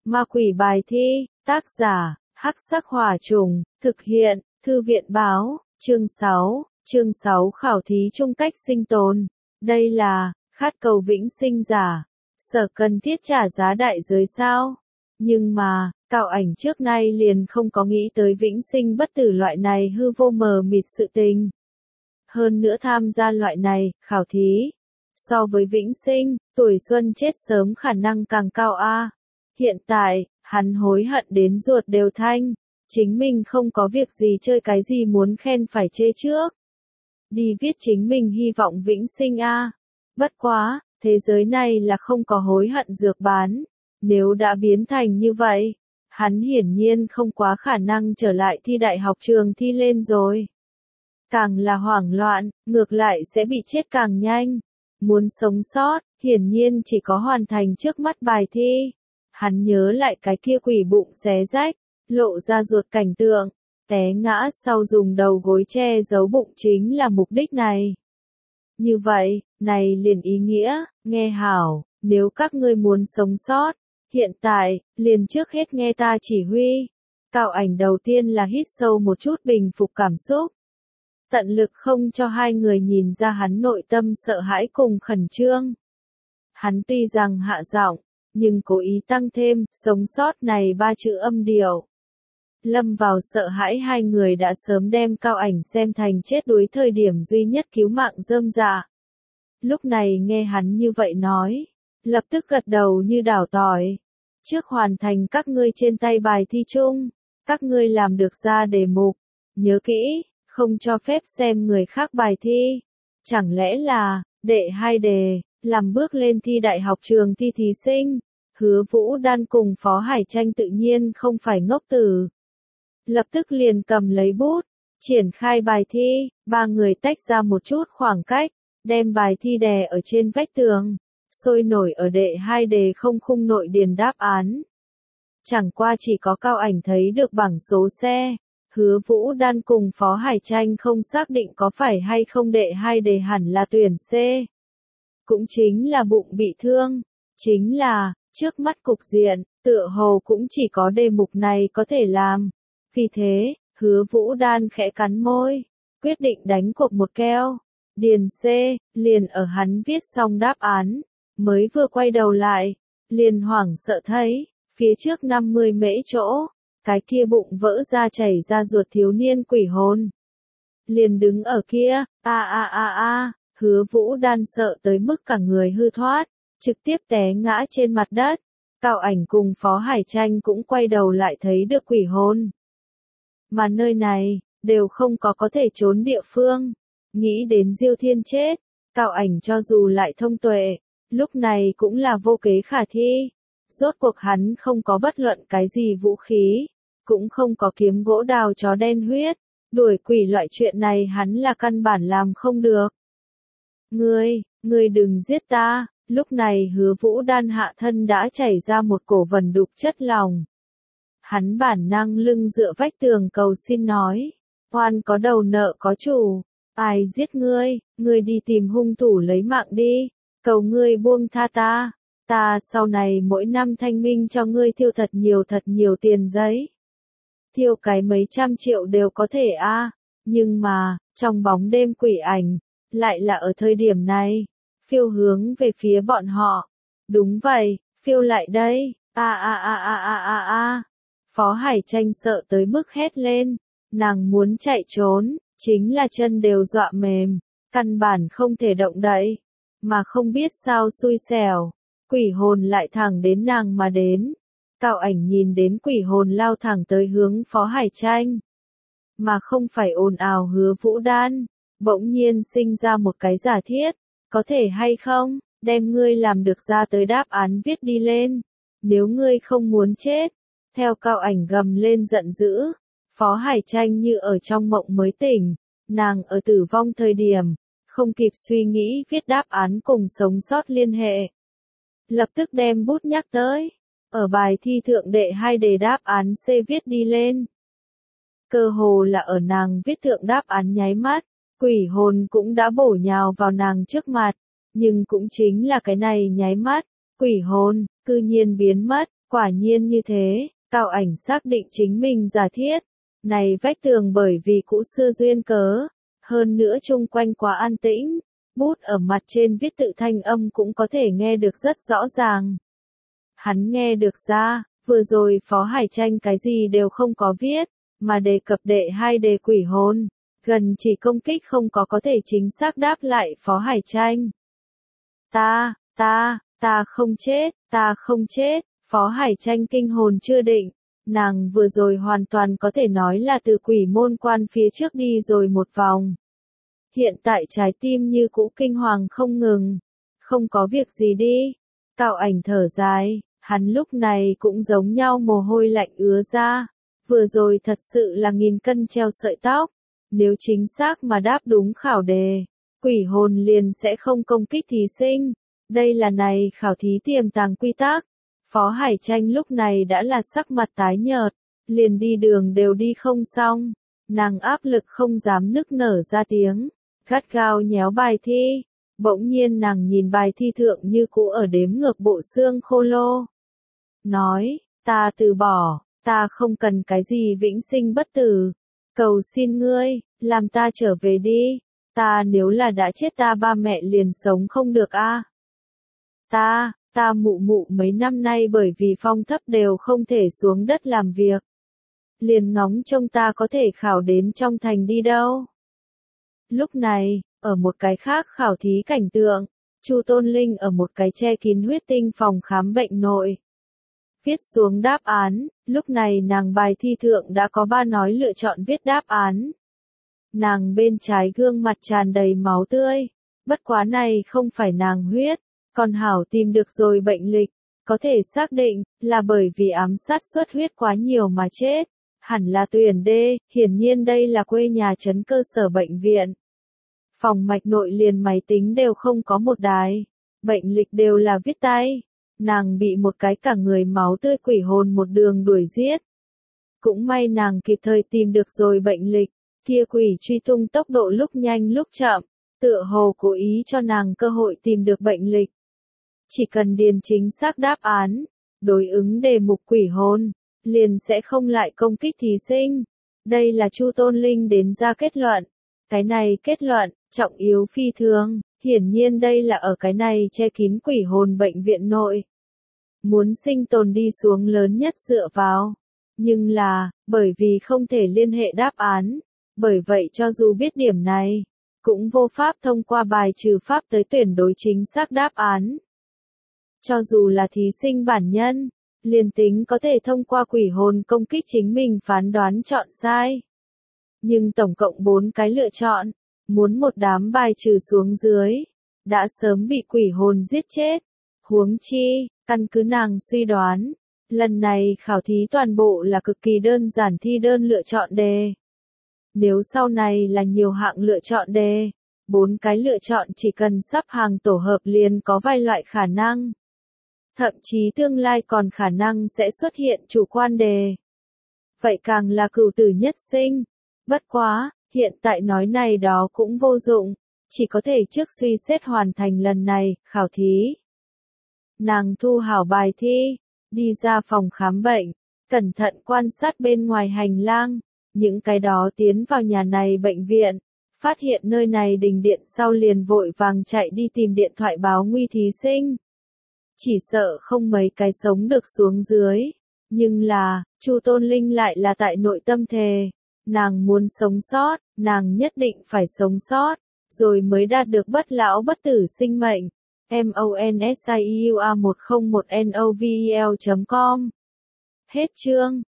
Ma quỷ bài thi, tác giả, Hắc Sắc Hỏa Trùng, thực hiện, Thư viện báo, chương 6 khảo thí chung cách sinh tồn. Đây là, khát cầu vĩnh sinh giả, Sở cần thiết trả giá đại giới sao? Nhưng mà, Cao Ảnh trước nay liền không có nghĩ tới vĩnh sinh bất tử loại này hư vô mờ mịt sự tình. Hơn nữa tham gia loại này, khảo thí. So với vĩnh sinh, tuổi xuân chết sớm khả năng càng cao a. Hiện tại, hắn hối hận đến ruột đều thanh. Chính mình không có việc gì chơi cái gì muốn khen phải chê trước. Đi viết chính mình hy vọng vĩnh sinh a. Bất quá, thế giới này là không có hối hận dược bán. Nếu đã biến thành như vậy, hắn hiển nhiên không quá khả năng trở lại thi đại học trường thi lên rồi. Càng là hoảng loạn, ngược lại sẽ bị chết càng nhanh. Muốn sống sót, hiển nhiên chỉ có hoàn thành trước mắt bài thi. Hắn nhớ lại cái kia quỷ bụng xé rách, lộ ra ruột cảnh tượng, té ngã sau dùng đầu gối che giấu bụng chính là mục đích này. Như vậy, này liền ý nghĩa, nghe hảo, nếu các ngươi muốn sống sót, hiện tại, liền trước hết nghe ta chỉ huy. Cao Ảnh đầu tiên là hít sâu một chút bình phục cảm xúc. Tận lực không cho hai người nhìn ra hắn nội tâm sợ hãi cùng khẩn trương. Hắn tuy rằng hạ giọng, nhưng cố ý tăng thêm, sống sót này 3 chữ âm điệu. Lâm vào sợ hãi hai người đã sớm đem Cao Ảnh xem thành chết đuối thời điểm duy nhất cứu mạng rơm rạ. Lúc này nghe hắn như vậy nói, lập tức gật đầu như đảo tỏi. Trước hoàn thành các ngươi trên tay bài thi chung, các ngươi làm được ra đề mục, nhớ kỹ, không cho phép xem người khác bài thi. Chẳng lẽ là, đệ 2 đề, làm bước lên thi đại học trường thi thí sinh. Hứa Vũ Đan cùng Phó Hải Tranh tự nhiên không phải ngốc tử. Lập tức liền cầm lấy bút, triển khai bài thi, 3 người tách ra một chút khoảng cách, đem bài thi đè ở trên vách tường, sôi nổi ở đệ 2 đề không khung nội điền đáp án. Chẳng qua chỉ có Cao Ảnh thấy được bảng số xe, Hứa Vũ Đan cùng Phó Hải Tranh không xác định có phải hay không đệ 2 đề hẳn là tuyển C. Cũng chính là bụng bị thương, chính là, trước mắt cục diện, tựa hồ cũng chỉ có đề mục này có thể làm. Vì thế, Hứa Vũ Đan khẽ cắn môi, quyết định đánh cuộc một keo. Điền C, liền ở hắn viết xong đáp án, mới vừa quay đầu lại, liền hoảng sợ thấy, phía trước 50 mễ chỗ, cái kia bụng vỡ ra chảy ra ruột thiếu niên quỷ hồn. Liền đứng ở kia, Hứa Vũ Đan sợ tới mức cả người hư thoát, trực tiếp té ngã trên mặt đất. Cao Ảnh cùng Phó Hải Tranh cũng quay đầu lại thấy được quỷ hồn. Mà nơi này, đều không có thể trốn địa phương. Nghĩ đến Diêu Thiên chết, Cao Ảnh cho dù lại thông tuệ, lúc này cũng là vô kế khả thi. Rốt cuộc hắn không có bất luận cái gì vũ khí, cũng không có kiếm gỗ đào chó đen huyết. Đuổi quỷ loại chuyện này hắn là căn bản làm không được. Ngươi đừng giết ta. Lúc này Hứa Vũ Đan hạ thân đã chảy ra một cổ vần đục chất lòng. Hắn bản năng lưng dựa vách tường cầu xin nói, oan có đầu nợ có chủ, ai giết ngươi đi tìm hung thủ lấy mạng đi, cầu ngươi buông tha ta sau này mỗi năm thanh minh cho ngươi thiêu thật nhiều tiền giấy. Thiêu cái mấy trăm triệu đều có thể a. Nhưng mà, trong bóng đêm quỷ ảnh, lại là ở thời điểm này. Phiêu hướng về phía bọn họ. Đúng vậy, phiêu lại đây. Phó Hải Tranh sợ tới mức hét lên. Nàng muốn chạy trốn, chính là chân đều dọa mềm, căn bản không thể động đậy. Mà không biết sao xui xẻo, quỷ hồn lại thẳng đến nàng mà đến. Cao Ảnh nhìn đến quỷ hồn lao thẳng tới hướng Phó Hải Tranh. Mà không phải ồn ào Hứa Vũ Đan, bỗng nhiên sinh ra một cái giả thiết. Có thể hay không, đem ngươi làm được ra tới đáp án viết đi lên. Nếu ngươi không muốn chết, theo Cao Ảnh gầm lên giận dữ, Phó Hải Tranh như ở trong mộng mới tỉnh, nàng ở tử vong thời điểm, không kịp suy nghĩ viết đáp án cùng sống sót liên hệ. Lập tức đem bút nhắc tới, ở bài thi thượng đệ 2 đề đáp án C viết đi lên. Cơ hồ là ở nàng viết thượng đáp án nháy mắt. Quỷ hồn cũng đã bổ nhào vào nàng trước mặt, nhưng cũng chính là cái này nháy mắt, quỷ hồn, cư nhiên biến mất, Quả nhiên như thế, Cao Ảnh xác định chính mình giả thiết. Này vách tường bởi vì cũ xưa duyên cớ, hơn nữa chung quanh quá an tĩnh, bút ở mặt trên viết tự thanh âm cũng có thể nghe được rất rõ ràng. Hắn nghe được ra, vừa rồi Phó Hải Tranh cái gì đều không có viết, mà đề cập đệ 2 đề quỷ hồn, gần chỉ công kích không có thể chính xác đáp lại Phó Hải Tranh. Ta không chết, Phó Hải Tranh kinh hồn chưa định, nàng vừa rồi hoàn toàn có thể nói là từ quỷ môn quan phía trước đi rồi một vòng. Hiện tại trái tim như cũ kinh hoàng không ngừng, không có việc gì đi. Cao Ảnh thở dài, hắn lúc này cũng giống nhau mồ hôi lạnh ứa ra, vừa rồi thật sự là 1000 cân treo sợi tóc, nếu chính xác mà đáp đúng khảo đề, quỷ hồn liền sẽ không công kích thí sinh. Đây là này khảo thí tiềm tàng quy tắc. Phó Hải Tranh lúc này đã là sắc mặt tái nhợt, liền đi đường đều đi không xong, nàng áp lực không dám nức nở ra tiếng, gắt gao nhéo bài thi, bỗng nhiên nàng nhìn bài thi thượng như cũ ở đếm ngược bộ xương khô lô. Nói, ta từ bỏ, ta không cần cái gì vĩnh sinh bất tử, cầu xin ngươi, làm ta trở về đi, ta nếu là đã chết ta ba mẹ liền sống không được a. Ta mụ mụ mấy năm nay bởi vì phong thấp đều không thể xuống đất làm việc. Liền ngóng trông ta có thể khảo đến trong thành đi đâu. Lúc này, ở một cái khác khảo thí cảnh tượng, Chu Tôn Linh ở một cái che kín huyết tinh phòng khám bệnh nội. Viết xuống đáp án, lúc này nàng bài thi thượng đã có 3 nói lựa chọn viết đáp án. Nàng bên trái gương mặt tràn đầy máu tươi, bất quá này không phải nàng huyết. Còn hảo tìm được rồi bệnh lịch, có thể xác định là bởi vì ám sát xuất huyết quá nhiều mà chết. Hẳn là tuyển D, hiển nhiên đây là quê nhà trấn cơ sở bệnh viện. Phòng mạch nội liền máy tính đều không có một đài, bệnh lịch đều là viết tay. Nàng bị một cái cả người máu tươi quỷ hồn một đường đuổi giết. Cũng may nàng kịp thời tìm được rồi bệnh lịch, kia quỷ truy tung tốc độ lúc nhanh lúc chậm, tựa hồ cố ý cho nàng cơ hội tìm được bệnh lịch. Chỉ cần điền chính xác đáp án, đối ứng đề mục quỷ hồn, liền sẽ không lại công kích thí sinh. Đây là Chu Tôn Linh đến ra kết luận. Cái này kết luận, trọng yếu phi thường, hiển nhiên đây là ở cái này che kín quỷ hồn bệnh viện nội. Muốn sinh tồn đi xuống lớn nhất dựa vào. Nhưng là, bởi vì không thể liên hệ đáp án, bởi vậy cho dù biết điểm này, cũng vô pháp thông qua bài trừ pháp tới tuyển đối chính xác đáp án. Cho dù là thí sinh bản nhân, liền tính có thể thông qua quỷ hồn công kích chính mình phán đoán chọn sai. Nhưng tổng cộng 4 cái lựa chọn, muốn một đám bài trừ xuống dưới, đã sớm bị quỷ hồn giết chết. Huống chi, căn cứ nàng suy đoán, lần này khảo thí toàn bộ là cực kỳ đơn giản thi đơn lựa chọn đề. Nếu sau này là nhiều hạng lựa chọn đề, 4 cái lựa chọn chỉ cần sắp hàng tổ hợp liền có vài loại khả năng. Thậm chí tương lai còn khả năng sẽ xuất hiện chủ quan đề. Vậy càng là cửu tử nhất sinh. Bất quá, hiện tại nói này đó cũng vô dụng, chỉ có thể trước suy xét hoàn thành lần này, khảo thí. Nàng thu hảo bài thi, đi ra phòng khám bệnh, cẩn thận quan sát bên ngoài hành lang, những cái đó tiến vào nhà này bệnh viện, phát hiện nơi này đình điện sau liền vội vàng chạy đi tìm điện thoại báo nguy thí sinh. Chỉ sợ không mấy cái sống được xuống dưới, nhưng là, Chu Tôn Linh lại là tại nội tâm thề, nàng muốn sống sót, nàng nhất định phải sống sót, rồi mới đạt được bất lão bất tử sinh mệnh. MONSIUA101NOVEL.com Hết chương.